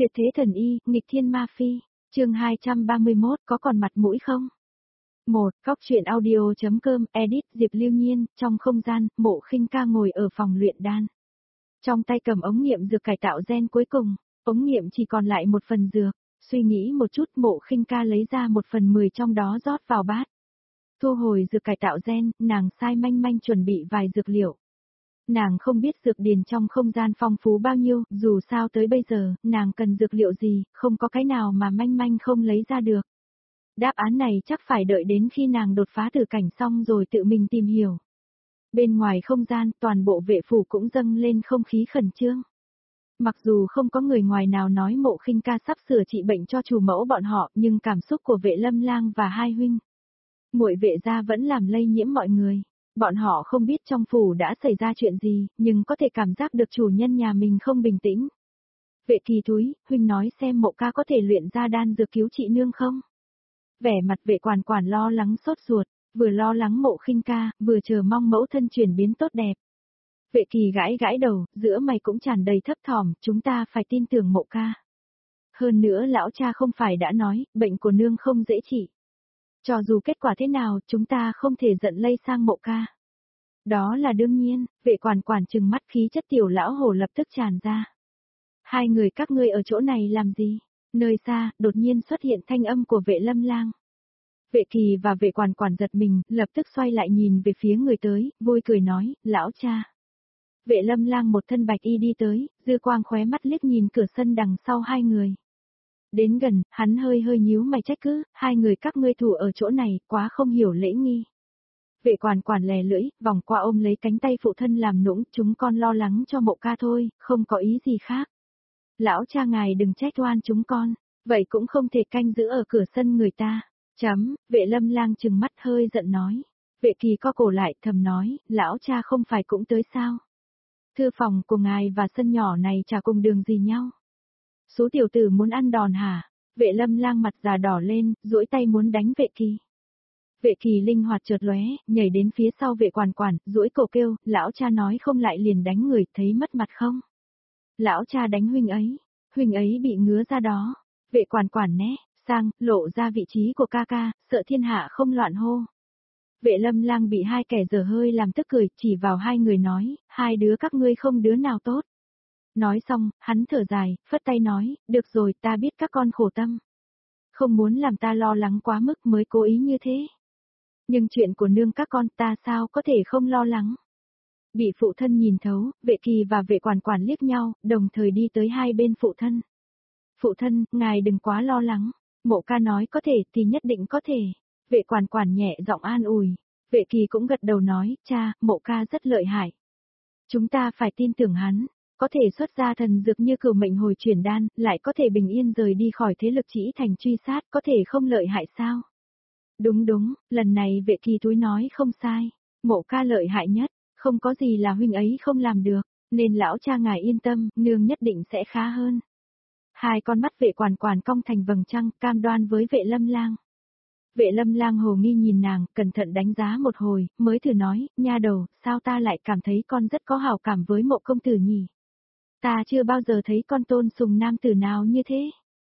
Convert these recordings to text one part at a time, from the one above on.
Tuyệt thế thần y, nghịch thiên ma phi. Chương 231, có còn mặt mũi không? 1. Góc truyện audio.com, edit Diệp Lưu Nhiên. Trong không gian, Mộ Khinh Ca ngồi ở phòng luyện đan. Trong tay cầm ống nghiệm dược cải tạo gen cuối cùng, ống nghiệm chỉ còn lại một phần dược. Suy nghĩ một chút, Mộ Khinh Ca lấy ra 1/10 trong đó rót vào bát. Thu hồi dược cải tạo gen, nàng sai manh manh chuẩn bị vài dược liệu. Nàng không biết dược điền trong không gian phong phú bao nhiêu, dù sao tới bây giờ, nàng cần dược liệu gì, không có cái nào mà manh manh không lấy ra được. Đáp án này chắc phải đợi đến khi nàng đột phá tử cảnh xong rồi tự mình tìm hiểu. Bên ngoài không gian, toàn bộ vệ phủ cũng dâng lên không khí khẩn trương. Mặc dù không có người ngoài nào nói Mộ Khinh Ca sắp sửa trị bệnh cho chủ mẫu bọn họ, nhưng cảm xúc của Vệ Lâm Lang và hai huynh muội Vệ gia vẫn làm lây nhiễm mọi người. Bọn họ không biết trong phủ đã xảy ra chuyện gì, nhưng có thể cảm giác được chủ nhân nhà mình không bình tĩnh. Vệ Kỳ Túi, huynh nói xem Mộ ca có thể luyện ra đan dược cứu trị nương không? Vẻ mặt Vệ Quản Quản lo lắng sốt ruột, vừa lo lắng Mộ Khinh Ca, vừa chờ mong mẫu thân chuyển biến tốt đẹp. Vệ Kỳ gãi gãi đầu, giữa mày cũng tràn đầy thấp thỏm, chúng ta phải tin tưởng Mộ ca. Hơn nữa lão cha không phải đã nói, bệnh của nương không dễ trị. Cho dù kết quả thế nào, chúng ta không thể giận lây sang Mộ ca. Đó là đương nhiên, Vệ Quản Quản trừng mắt, khí chất tiểu lão hổ lập tức tràn ra. Hai người các ngươi ở chỗ này làm gì? Nơi xa, đột nhiên xuất hiện thanh âm của Vệ Lâm Lang. Vệ Kỳ và Vệ Quản Quản giật mình, lập tức xoay lại nhìn về phía người tới, vui cười nói, lão cha. Vệ Lâm Lang một thân bạch y đi tới, dư quang khóe mắt liếc nhìn cửa sân đằng sau hai người. Đến gần, hắn hơi hơi nhíu mày trách cứ, hai người các ngươi thủ ở chỗ này, quá không hiểu lễ nghi. Vệ Quản Quản lè lưỡi, vòng qua ôm lấy cánh tay phụ thân làm nũng, chúng con lo lắng cho Mộ ca thôi, không có ý gì khác. Lão cha ngài đừng trách oan chúng con, vậy cũng không thể canh giữ ở cửa sân người ta. Vệ Lâm Lang trừng mắt hơi giận nói. Vệ Kỳ co cổ lại thầm nói, lão cha không phải cũng tới sao? Thư phòng của ngài và sân nhỏ này chả cùng đường gì nhau. Số tiểu tử muốn ăn đòn hả? Vệ Lâm Lang mặt già đỏ lên, duỗi tay muốn đánh Vệ Kỳ. Vệ Kỳ linh hoạt chợt lóe, nhảy đến phía sau Vệ Quản Quản, duỗi cổ kêu, lão cha nói không lại liền đánh người, thấy mất mặt không? Lão cha đánh huynh ấy bị ngứa ra đó. Vệ Quản Quản né sang, lộ ra vị trí của ca ca, sợ thiên hạ không loạn hô. Vệ Lâm Lang bị hai kẻ dở hơi làm tức cười, chỉ vào hai người nói, hai đứa các ngươi không đứa nào tốt. Nói xong, hắn thở dài, phất tay nói, được rồi, ta biết các con khổ tâm. Không muốn làm ta lo lắng quá mức mới cố ý như thế. Nhưng chuyện của nương các con ta sao có thể không lo lắng. Bị phụ thân nhìn thấu, Vệ Kỳ và Vệ Quản Quản liếc nhau, đồng thời đi tới hai bên phụ thân. Phụ thân, ngài đừng quá lo lắng. Mộ ca nói có thể thì nhất định có thể. Vệ Quản Quản nhẹ giọng an ủi. Vệ Kỳ cũng gật đầu nói, cha, Mộ ca rất lợi hại. Chúng ta phải tin tưởng hắn. Có thể xuất ra thần dược như cửu mệnh hồi chuyển đan, lại có thể bình yên rời đi khỏi thế lực chỉ thành truy sát, có thể không lợi hại sao? Đúng, lần này Vệ Kỳ Túi nói không sai. Mộ ca lợi hại nhất, không có gì là huynh ấy không làm được, nên lão cha ngài yên tâm, nương nhất định sẽ khá hơn. Hai con mắt Vệ Quản Quản cong thành vầng trăng, cam đoan với Vệ Lâm Lang. Vệ Lâm Lang hồ nghi nhìn nàng, cẩn thận đánh giá một hồi, mới thử nói, nha đầu, sao ta lại cảm thấy con rất có hảo cảm với Mộ công tử nhỉ? Ta chưa bao giờ thấy con tôn sùng nam tử nào như thế.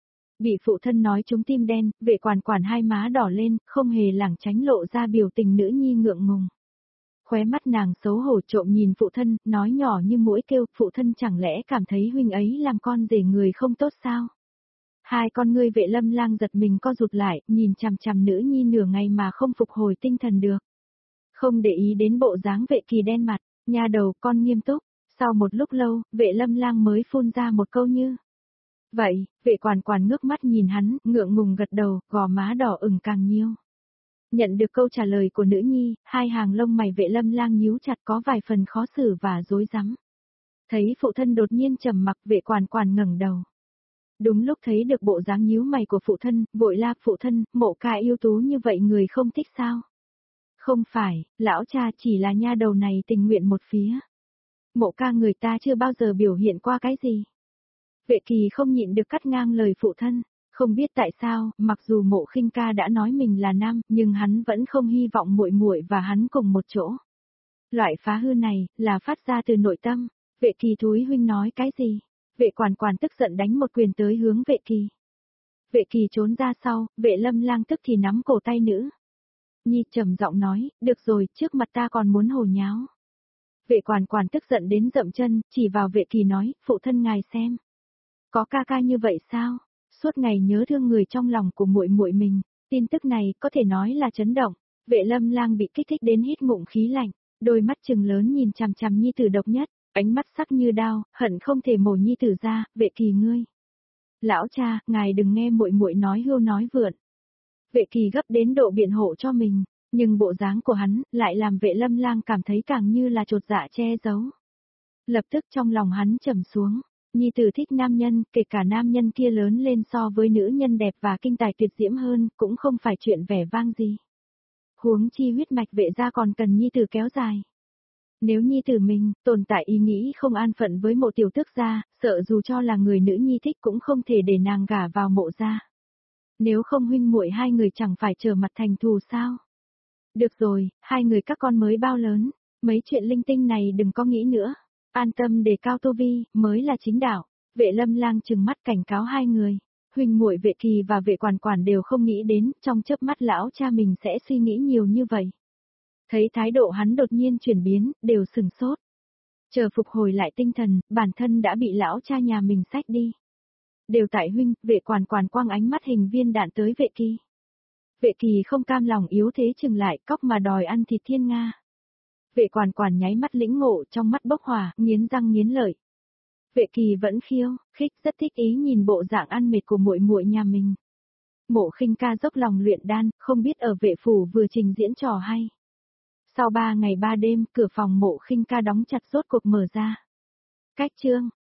Bị phụ thân nói trúng tim đen, Vệ Quản Quản hai má đỏ lên, không hề lảng tránh lộ ra biểu tình nữ nhi ngượng ngùng. Khóe mắt nàng xấu hổ trộm nhìn phụ thân, nói nhỏ như mũi kêu, phụ thân chẳng lẽ cảm thấy huynh ấy làm con rể người không tốt sao? Hai con ngươi Vệ Lâm Lang giật mình co rụt lại, nhìn chằm chằm nữ nhi nửa ngày mà không phục hồi tinh thần được. Không để ý đến bộ dáng Vệ Kỳ đen mặt, nha đầu con nghiêm túc. Sau một lúc lâu, Vệ Lâm Lang mới phun ra một câu như. Vậy, Vệ Quản Quản ngước mắt nhìn hắn, ngượng ngùng gật đầu, gò má đỏ ửng càng nhiều. Nhận được câu trả lời của nữ nhi, hai hàng lông mày Vệ Lâm Lang nhíu chặt có vài phần khó xử và rối rắm. Thấy phụ thân đột nhiên trầm mặc, Vệ Quản Quản ngẩng đầu. Đúng lúc thấy được bộ dáng nhíu mày của phụ thân, vội la, phụ thân, Mộ ca ưu tú như vậy người không thích sao? Không phải, lão cha chỉ là nha đầu này tình nguyện một phía. Mộ ca người ta chưa bao giờ biểu hiện qua cái gì. Vệ Kỳ không nhịn được cắt ngang lời phụ thân, không biết tại sao, mặc dù Mộ Khinh Ca đã nói mình là nam, nhưng hắn vẫn không hy vọng muội muội và hắn cùng một chỗ. Loại phá hư này, là phát ra từ nội tâm. Vệ Kỳ Thúi huynh nói cái gì? Vệ quản quản tức giận đánh một quyền tới hướng vệ kỳ. Vệ kỳ trốn ra sau, vệ lâm lang tức thì nắm cổ tay nữ nhi trầm giọng nói, được rồi, trước mặt ta còn muốn hồ nháo. Vệ quản quản tức giận đến dậm chân, chỉ vào vệ kỳ nói, phụ thân ngài xem. Có ca ca như vậy sao? Suốt ngày nhớ thương người trong lòng của muội muội mình, tin tức này có thể nói là chấn động. Vệ lâm lang bị kích thích đến hít ngụm khí lạnh, đôi mắt trừng lớn nhìn chằm chằm nhi tử độc nhất, ánh mắt sắc như đao, hận không thể mổ nhi tử ra, vệ kỳ ngươi. Lão cha, ngài đừng nghe muội muội nói hưu nói vượn. Vệ kỳ gấp đến độ biện hộ cho mình, nhưng bộ dáng của hắn lại làm vệ lâm lang cảm thấy càng như là chột dạ che giấu. Lập tức trong lòng hắn trầm xuống, nhi tử thích nam nhân, kể cả nam nhân kia lớn lên so với nữ nhân đẹp và kinh tài tuyệt diễm hơn, cũng không phải chuyện vẻ vang gì. Huống chi huyết mạch vệ gia còn cần nhi tử kéo dài. Nếu nhi tử mình, tồn tại ý nghĩ không an phận với mộ tiểu tước gia, sợ dù cho là người nữ nhi thích cũng không thể để nàng gả vào mộ gia. Nếu không huynh muội hai người chẳng phải trở mặt thành thù sao? Được rồi, hai người các con mới bao lớn, mấy chuyện linh tinh này đừng có nghĩ nữa. An tâm đề cao tu vi, mới là chính đạo. Vệ lâm lang trừng mắt cảnh cáo hai người. Huynh muội vệ kỳ và vệ quản quản đều không nghĩ đến, trong chớp mắt lão cha mình sẽ suy nghĩ nhiều như vậy. Thấy thái độ hắn đột nhiên chuyển biến, đều sừng sốt. Chờ phục hồi lại tinh thần, bản thân đã bị lão cha nhà mình xách đi. Đều tại huynh, vệ quản quản quang ánh mắt hình viên đạn tới vệ kỳ. Vệ kỳ không cam lòng yếu thế chừng lại, cóc mà đòi ăn thịt thiên nga. Vệ quản quản nháy mắt lĩnh ngộ, trong mắt bốc hỏa, nghiến răng nghiến lợi. Vệ kỳ vẫn khiêu, khích rất thích ý nhìn bộ dạng ăn mệt của muội muội nhà mình. Mộ Khinh Ca dốc lòng luyện đan, không biết ở vệ phủ vừa trình diễn trò hay. Sau 3 ngày 3 đêm, cửa phòng Mộ Khinh Ca đóng chặt rốt cuộc mở ra. Cách chương